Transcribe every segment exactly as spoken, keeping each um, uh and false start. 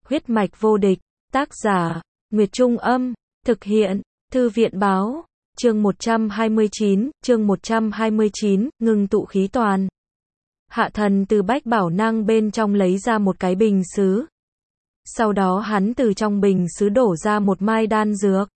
Huyết mạch vô địch, tác giả, Nguyệt Trung Âm, thực hiện, Thư viện Báo, chương một trăm hai mươi chín, chương một trăm hai mươi chín, ngưng tụ khí toàn. Hạ thần từ bách bảo năng bên trong lấy ra một cái bình sứ. Sau đó hắn từ trong bình sứ đổ ra một mai đan dược.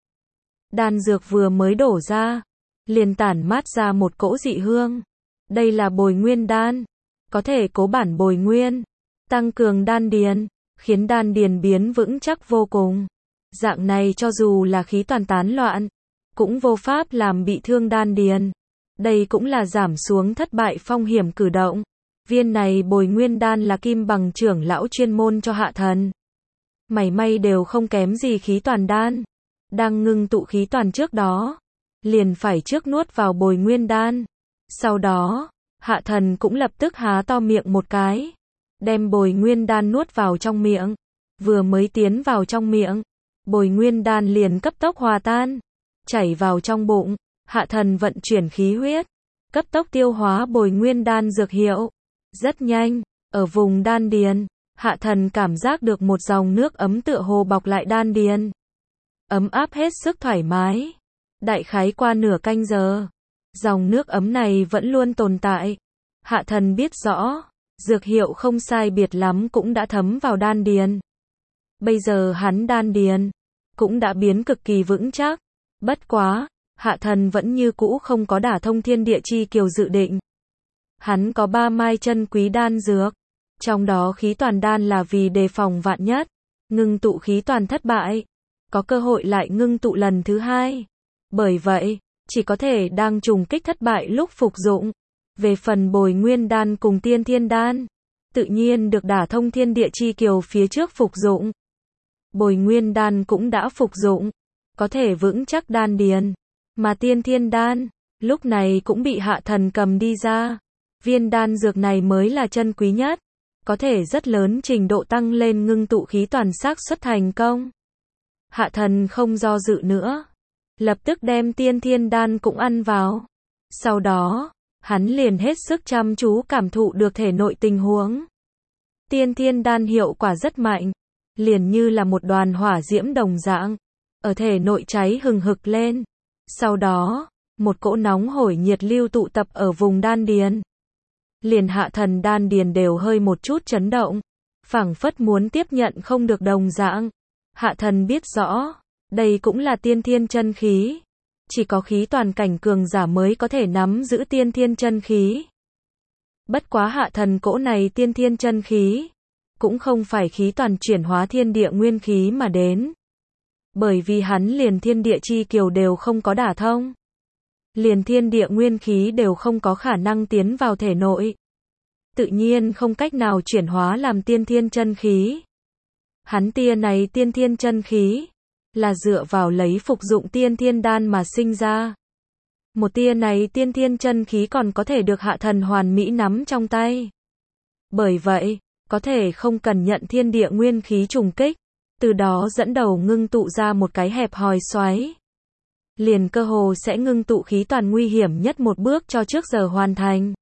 Đan dược vừa mới đổ ra, liền tản mát ra một cỗ dị hương. Đây là bồi nguyên đan, có thể cố bản bồi nguyên, tăng cường đan điền, khiến đan điền biến vững chắc vô cùng. Dạng này cho dù là khí toàn tán loạn, cũng vô pháp làm bị thương đan điền. Đây cũng là giảm xuống thất bại phong hiểm cử động. Viên này bồi nguyên đan là Kim Bằng trưởng lão chuyên môn cho hạ thần. Mảy may đều không kém gì khí toàn đan. Đang ngưng tụ khí toàn trước đó, liền phải trước nuốt vào bồi nguyên đan. Sau đó, hạ thần cũng lập tức há to miệng một cái, đem bồi nguyên đan nuốt vào trong miệng. Vừa mới tiến vào trong miệng, bồi nguyên đan liền cấp tốc hòa tan, chảy vào trong bụng. Hạ thần vận chuyển khí huyết, cấp tốc tiêu hóa bồi nguyên đan dược hiệu. Rất nhanh, ở vùng đan điền, hạ thần cảm giác được một dòng nước ấm tựa hồ bọc lại đan điền. Ấm áp hết sức thoải mái. Đại khái qua nửa canh giờ, dòng nước ấm này vẫn luôn tồn tại. Hạ thần biết rõ, dược hiệu không sai biệt lắm cũng đã thấm vào đan điền. Bây giờ hắn đan điền cũng đã biến cực kỳ vững chắc. Bất quá, hạ thần vẫn như cũ không có đả thông thiên địa chi kiều dự định. Hắn có ba mai chân quý đan dược, trong đó khí toàn đan là vì đề phòng vạn nhất, ngưng tụ khí toàn thất bại, có cơ hội lại ngưng tụ lần thứ hai. Bởi vậy, chỉ có thể đang trùng kích thất bại lúc phục dụng. Về phần bồi nguyên đan cùng tiên thiên đan, tự nhiên được đả thông thiên địa chi kiều phía trước phục dụng. Bồi nguyên đan cũng đã phục dụng, có thể vững chắc đan điền, mà tiên thiên đan, lúc này cũng bị hạ thần cầm đi ra. Viên đan dược này mới là chân quý nhất, có thể rất lớn trình độ tăng lên ngưng tụ khí toàn xác suất thành công. Hạ thần không do dự nữa, lập tức đem tiên thiên đan cũng ăn vào. Sau đó, hắn liền hết sức chăm chú cảm thụ được thể nội tình huống. Tiên thiên đan hiệu quả rất mạnh, liền như là một đoàn hỏa diễm đồng dạng, ở thể nội cháy hừng hực lên. Sau đó, một cỗ nóng hổi nhiệt lưu tụ tập ở vùng đan điền. Liền hạ thần đan điền đều hơi một chút chấn động, phảng phất muốn tiếp nhận không được đồng dạng. Hạ thần biết rõ, đây cũng là tiên thiên chân khí. Chỉ có khí toàn cảnh cường giả mới có thể nắm giữ tiên thiên chân khí. Bất quá hạ thần cỗ này tiên thiên chân khí, cũng không phải khí toàn chuyển hóa thiên địa nguyên khí mà đến. Bởi vì hắn liền thiên địa chi kiều đều không có đả thông. Liền thiên địa nguyên khí đều không có khả năng tiến vào thể nội. Tự nhiên không cách nào chuyển hóa làm tiên thiên chân khí. Hắn tia này tiên thiên chân khí, là dựa vào lấy phục dụng tiên thiên đan mà sinh ra. Một tia này tiên thiên chân khí còn có thể được hạ thần hoàn mỹ nắm trong tay. Bởi vậy, có thể không cần nhận thiên địa nguyên khí trùng kích, từ đó dẫn đầu ngưng tụ ra một cái hẹp hòi xoáy. Liền cơ hồ sẽ ngưng tụ khí toàn nguy hiểm nhất một bước cho trước giờ hoàn thành.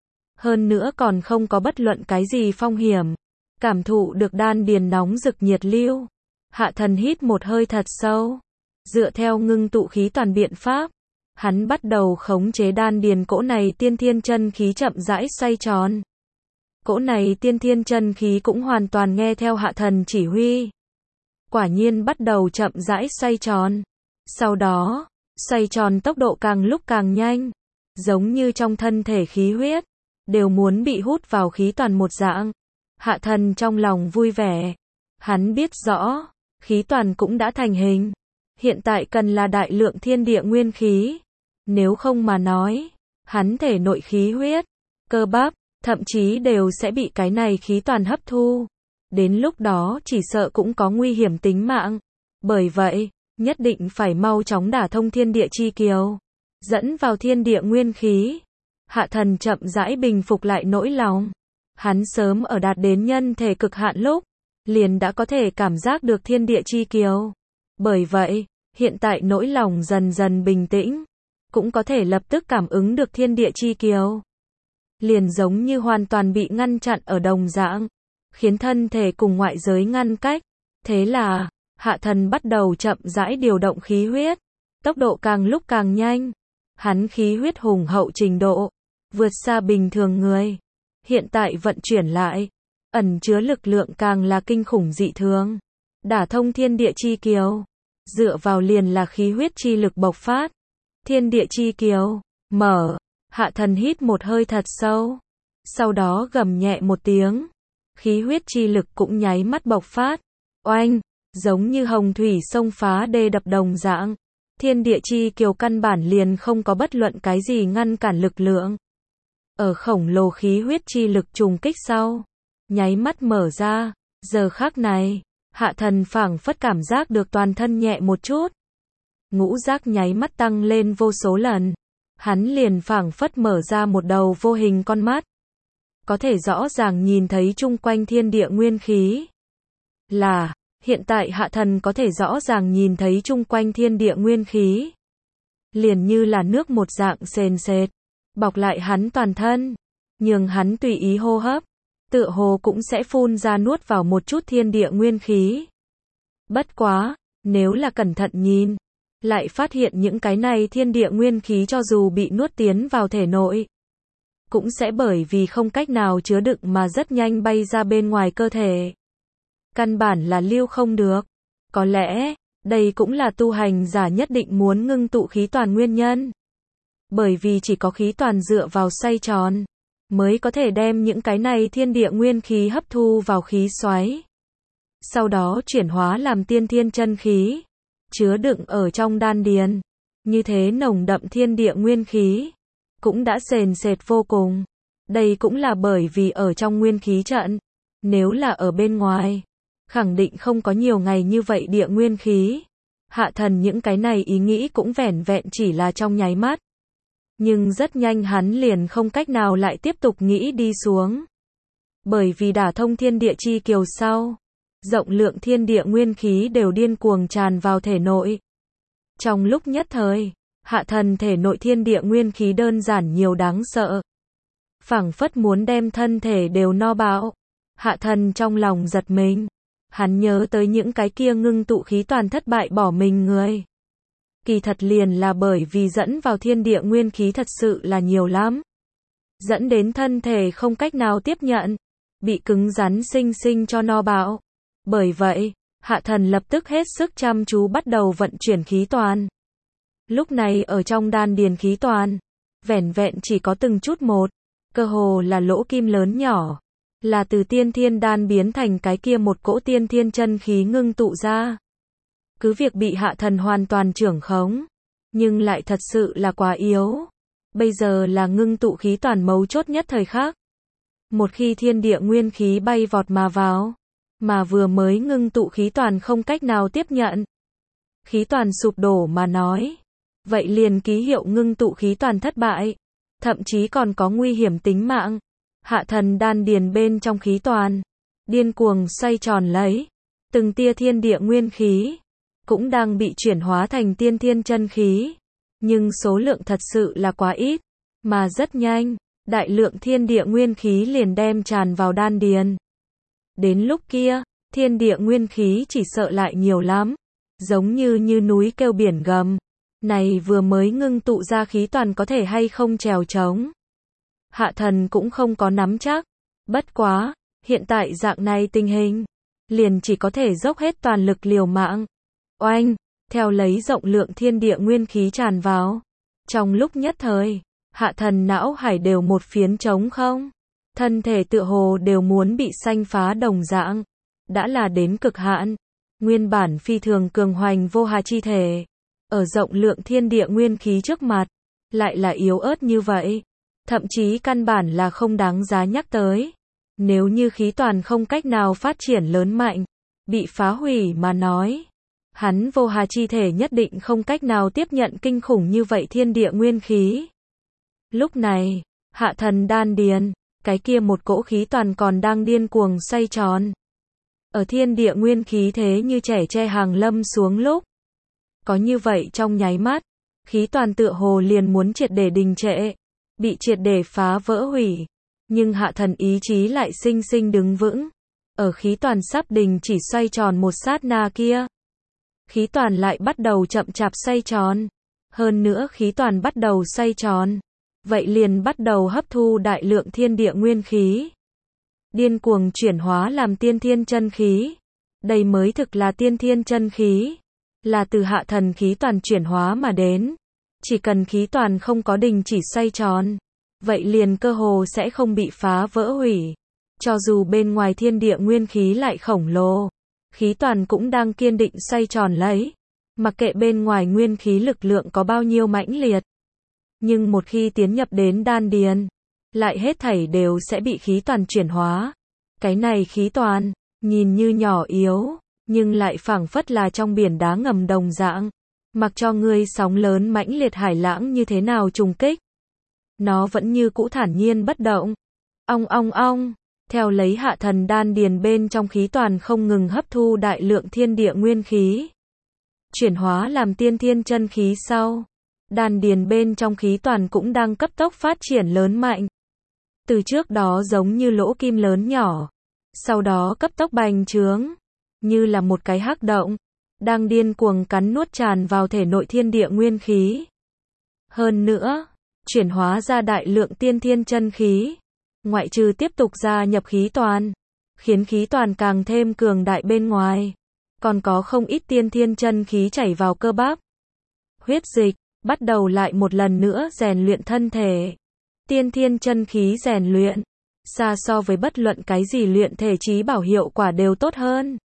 Hơn nữa còn không có bất luận cái gì phong hiểm. Cảm thụ được đan điền nóng rực nhiệt lưu. Hạ thần hít một hơi thật sâu. Dựa theo ngưng tụ khí toàn biện pháp, hắn bắt đầu khống chế đan điền cỗ này tiên thiên chân khí chậm rãi xoay tròn. Cỗ này tiên thiên chân khí cũng hoàn toàn nghe theo hạ thần chỉ huy. Quả nhiên bắt đầu chậm rãi xoay tròn. Sau đó, xoay tròn tốc độ càng lúc càng nhanh. Giống như trong thân thể khí huyết, đều muốn bị hút vào khí toàn một dạng. Hạ thần trong lòng vui vẻ. Hắn biết rõ, khí toàn cũng đã thành hình. Hiện tại cần là đại lượng thiên địa nguyên khí. Nếu không mà nói, hắn thể nội khí huyết, cơ bắp, thậm chí đều sẽ bị cái này khí toàn hấp thu. Đến lúc đó chỉ sợ cũng có nguy hiểm tính mạng. Bởi vậy, nhất định phải mau chóng đả thông thiên địa chi kiều, dẫn vào thiên địa nguyên khí. Hạ thần chậm rãi bình phục lại nỗi lòng. Hắn sớm ở đạt đến nhân thể cực hạn lúc, liền đã có thể cảm giác được thiên địa chi kiều. Bởi vậy, hiện tại nỗi lòng dần dần bình tĩnh, cũng có thể lập tức cảm ứng được thiên địa chi kiều. Liền giống như hoàn toàn bị ngăn chặn ở đồng dạng, khiến thân thể cùng ngoại giới ngăn cách. Thế là, Hạ Thần bắt đầu chậm rãi điều động khí huyết, tốc độ càng lúc càng nhanh. Hắn khí huyết hùng hậu trình độ, vượt xa bình thường người. Hiện tại vận chuyển lại, ẩn chứa lực lượng càng là kinh khủng dị thường. Đả thông thiên địa chi kiều, dựa vào liền là khí huyết chi lực bộc phát. Thiên địa chi kiều, mở, Hạ Thần hít một hơi thật sâu. Sau đó gầm nhẹ một tiếng. Khí huyết chi lực cũng nháy mắt bộc phát. Oanh, giống như hồng thủy sông phá đê đập đồng dạng. Thiên địa chi kiều căn bản liền không có bất luận cái gì ngăn cản lực lượng. Ở khổng lồ khí huyết chi lực trùng kích sau, nháy mắt mở ra, giờ khắc này, Hạ Thần phảng phất cảm giác được toàn thân nhẹ một chút. Ngũ giác nháy mắt tăng lên vô số lần. Hắn liền phảng phất mở ra một đầu vô hình con mắt. Có thể rõ ràng nhìn thấy chung quanh thiên địa nguyên khí. Là, hiện tại Hạ Thần có thể rõ ràng nhìn thấy chung quanh thiên địa nguyên khí. Liền như là nước một dạng sền sệt, bọc lại hắn toàn thân, nhường hắn tùy ý hô hấp, tựa hồ cũng sẽ phun ra nuốt vào một chút thiên địa nguyên khí. Bất quá, nếu là cẩn thận nhìn, lại phát hiện những cái này thiên địa nguyên khí cho dù bị nuốt tiến vào thể nội, cũng sẽ bởi vì không cách nào chứa đựng mà rất nhanh bay ra bên ngoài cơ thể. Căn bản là lưu không được. Có lẽ, đây cũng là tu hành giả nhất định muốn ngưng tụ khí toàn nguyên nhân. Bởi vì chỉ có khí toàn dựa vào xoay tròn, mới có thể đem những cái này thiên địa nguyên khí hấp thu vào khí xoáy. Sau đó chuyển hóa làm tiên thiên chân khí, chứa đựng ở trong đan điền. Như thế nồng đậm thiên địa nguyên khí, cũng đã sền sệt vô cùng. Đây cũng là bởi vì ở trong nguyên khí trận, nếu là ở bên ngoài, khẳng định không có nhiều ngày như vậy địa nguyên khí. Hạ Thần những cái này ý nghĩ cũng vẻn vẹn chỉ là trong nháy mắt. Nhưng rất nhanh hắn liền không cách nào lại tiếp tục nghĩ đi xuống. Bởi vì đả thông thiên địa chi kiều sau, rộng lượng thiên địa nguyên khí đều điên cuồng tràn vào thể nội. Trong lúc nhất thời, Hạ Thần thể nội thiên địa nguyên khí đơn giản nhiều đáng sợ. Phảng phất muốn đem thân thể đều no bạo. Hạ Thần trong lòng giật mình. Hắn nhớ tới những cái kia ngưng tụ khí toàn thất bại bỏ mình người. Kỳ thật liền là bởi vì dẫn vào thiên địa nguyên khí thật sự là nhiều lắm. Dẫn đến thân thể không cách nào tiếp nhận. Bị cứng rắn sinh sinh cho no bạo. Bởi vậy, Hạ Thần lập tức hết sức chăm chú bắt đầu vận chuyển khí toàn. Lúc này ở trong đan điền khí toàn, vẻn vẹn chỉ có từng chút một, cơ hồ là lỗ kim lớn nhỏ, là từ tiên thiên đan biến thành cái kia một cỗ tiên thiên chân khí ngưng tụ ra. Cứ việc bị Hạ Thần hoàn toàn trưởng khống, nhưng lại thật sự là quá yếu. Bây giờ là ngưng tụ khí toàn mấu chốt nhất thời khắc. Một khi thiên địa nguyên khí bay vọt mà vào, mà vừa mới ngưng tụ khí toàn không cách nào tiếp nhận, khí toàn sụp đổ mà nói, vậy liền ký hiệu ngưng tụ khí toàn thất bại, thậm chí còn có nguy hiểm tính mạng. Hạ Thần đan điền bên trong khí toàn, điên cuồng xoay tròn lấy, từng tia thiên địa nguyên khí, cũng đang bị chuyển hóa thành tiên thiên chân khí, nhưng số lượng thật sự là quá ít, mà rất nhanh, đại lượng thiên địa nguyên khí liền đem tràn vào đan điền. Đến lúc kia, thiên địa nguyên khí chỉ sợ lại nhiều lắm, giống như như núi kêu biển gầm. Này vừa mới ngưng tụ ra khí toàn có thể hay không trèo trống. Hạ Thần cũng không có nắm chắc. Bất quá, hiện tại dạng này tình hình, liền chỉ có thể dốc hết toàn lực liều mạng. Oanh, theo lấy rộng lượng thiên địa nguyên khí tràn vào. Trong lúc nhất thời, Hạ Thần não hải đều một phiến trống không. Thân thể tựa hồ đều muốn bị xanh phá đồng dạng. Đã là đến cực hạn. Nguyên bản phi thường cường hoành vô hà chi thể. Ở rộng lượng thiên địa nguyên khí trước mặt, lại là yếu ớt như vậy. Thậm chí căn bản là không đáng giá nhắc tới. Nếu như khí toàn không cách nào phát triển lớn mạnh, bị phá hủy mà nói, hắn vô hà chi thể nhất định không cách nào tiếp nhận kinh khủng như vậy thiên địa nguyên khí. Lúc này, Hạ Thần đan điền, cái kia một cỗ khí toàn còn đang điên cuồng xoay tròn. Ở thiên địa nguyên khí thế như trẻ tre hàng lâm xuống lúc, có như vậy trong nháy mắt, khí toàn tựa hồ liền muốn triệt để đình trệ, bị triệt để phá vỡ hủy. Nhưng Hạ Thần ý chí lại sinh sinh đứng vững. Ở khí toàn sắp đình chỉ xoay tròn một sát na kia, khí toàn lại bắt đầu chậm chạp xoay tròn. Hơn nữa khí toàn bắt đầu xoay tròn, vậy liền bắt đầu hấp thu đại lượng thiên địa nguyên khí, điên cuồng chuyển hóa làm tiên thiên chân khí. Đây mới thực là tiên thiên chân khí, là từ hạ thần khí toàn chuyển hóa mà đến. Chỉ cần khí toàn không có đình chỉ xoay tròn, vậy liền cơ hồ sẽ không bị phá vỡ hủy. Cho dù bên ngoài thiên địa nguyên khí lại khổng lồ, khí toàn cũng đang kiên định xoay tròn lấy. Mặc kệ bên ngoài nguyên khí lực lượng có bao nhiêu mãnh liệt, nhưng một khi tiến nhập đến đan điền, lại hết thảy đều sẽ bị khí toàn chuyển hóa. Cái này khí toàn, nhìn như nhỏ yếu, nhưng lại phảng phất là trong biển đá ngầm đồng dạng. Mặc cho ngươi sóng lớn mãnh liệt hải lãng như thế nào trùng kích, nó vẫn như cũ thản nhiên bất động. Ong ong ong, theo lấy hạ thần đan điền bên trong khí toàn không ngừng hấp thu đại lượng thiên địa nguyên khí, chuyển hóa làm tiên thiên chân khí sau, đan điền bên trong khí toàn cũng đang cấp tốc phát triển lớn mạnh. Từ trước đó giống như lỗ kim lớn nhỏ, sau đó cấp tốc bành trướng, như là một cái hắc động, đang điên cuồng cắn nuốt tràn vào thể nội thiên địa nguyên khí. Hơn nữa, chuyển hóa ra đại lượng tiên thiên chân khí, ngoại trừ tiếp tục gia nhập khí toàn, khiến khí toàn càng thêm cường đại bên ngoài, còn có không ít tiên thiên chân khí chảy vào cơ bắp, huyết dịch, bắt đầu lại một lần nữa rèn luyện thân thể. Tiên thiên chân khí rèn luyện, xa so với bất luận cái gì luyện thể trí bảo hiệu quả đều tốt hơn.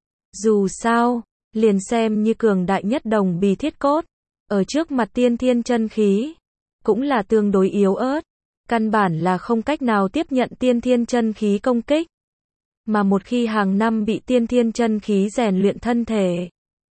Dù sao, liền xem như cường đại nhất đồng bì thiết cốt, ở trước mặt tiên thiên chân khí, cũng là tương đối yếu ớt, căn bản là không cách nào tiếp nhận tiên thiên chân khí công kích. Mà một khi hàng năm bị tiên thiên chân khí rèn luyện thân thể,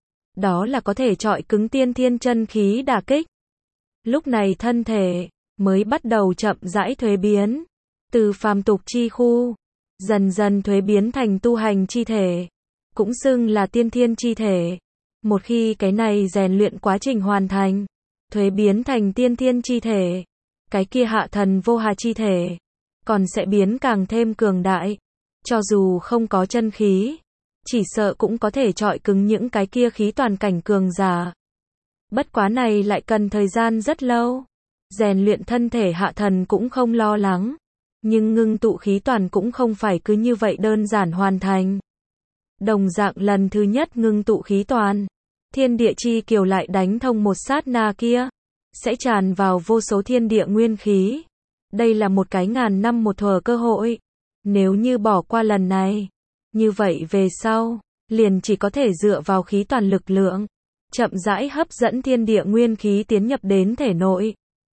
đó là có thể chọi cứng tiên thiên chân khí đả kích. Lúc này thân thể mới bắt đầu chậm rãi thuế biến, từ phàm tục chi khu, dần dần thuế biến thành tu hành chi thể, cũng xưng là tiên thiên chi thể. Một khi cái này rèn luyện quá trình hoàn thành, thuế biến thành tiên thiên chi thể, cái kia hạ thần vô hà chi thể, còn sẽ biến càng thêm cường đại. Cho dù không có chân khí, chỉ sợ cũng có thể chọi cứng những cái kia khí toàn cảnh cường giả. Bất quá này lại cần thời gian rất lâu. Rèn luyện thân thể hạ thần cũng không lo lắng, nhưng ngưng tụ khí toàn cũng không phải cứ như vậy đơn giản hoàn thành. Đồng dạng lần thứ nhất ngưng tụ khí toàn, thiên địa chi kiều lại đánh thông một sát na kia, sẽ tràn vào vô số thiên địa nguyên khí. Đây là một cái ngàn năm một thuở cơ hội. Nếu như bỏ qua lần này, như vậy về sau, liền chỉ có thể dựa vào khí toàn lực lượng, chậm rãi hấp dẫn thiên địa nguyên khí tiến nhập đến thể nội.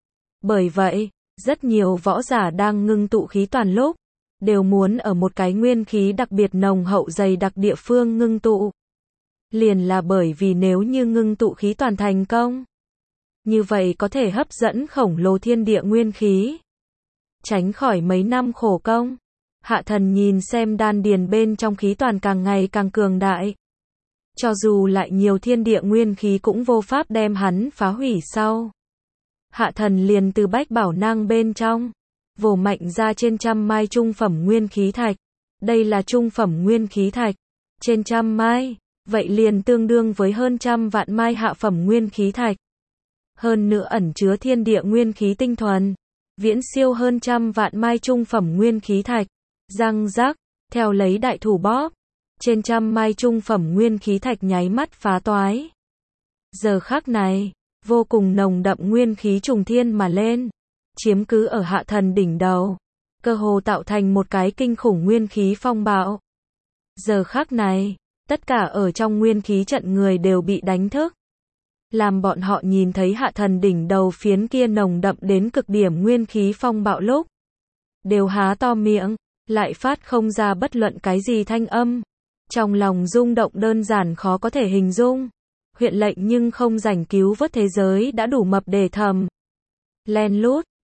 Bởi vậy, rất nhiều võ giả đang ngưng tụ khí toàn lúc, đều muốn ở một cái nguyên khí đặc biệt nồng hậu dày đặc địa phương ngưng tụ. Liền là bởi vì nếu như ngưng tụ khí toàn thành công, như vậy có thể hấp dẫn khổng lồ thiên địa nguyên khí, tránh khỏi mấy năm khổ công. Hạ thần nhìn xem đan điền bên trong khí toàn càng ngày càng cường đại. Cho dù lại nhiều thiên địa nguyên khí cũng vô pháp đem hắn phá hủy sau. Hạ thần liền từ bách bảo nang bên trong, vồ mạnh ra trên trăm mai trung phẩm nguyên khí thạch. Đây là trung phẩm nguyên khí thạch. Trên trăm mai, vậy liền tương đương với hơn trăm vạn mai hạ phẩm nguyên khí thạch. Hơn nữa ẩn chứa thiên địa nguyên khí tinh thuần, viễn siêu hơn trăm vạn mai trung phẩm nguyên khí thạch. Răng rắc, theo lấy đại thủ bóp, trên trăm mai trung phẩm nguyên khí thạch nháy mắt phá toái. Giờ khắc này, vô cùng nồng đậm nguyên khí trùng thiên mà lên, chiếm cứ ở hạ thần đỉnh đầu, cơ hồ tạo thành một cái kinh khủng nguyên khí phong bạo. Giờ khắc này, tất cả ở trong nguyên khí trận người đều bị đánh thức. Làm bọn họ nhìn thấy hạ thần đỉnh đầu phiến kia nồng đậm đến cực điểm nguyên khí phong bạo lúc, đều há to miệng, lại phát không ra bất luận cái gì thanh âm. Trong lòng rung động đơn giản khó có thể hình dung. Huyện lệnh nhưng không rảnh cứu vớt thế giới đã đủ mập để thầm. Len lút,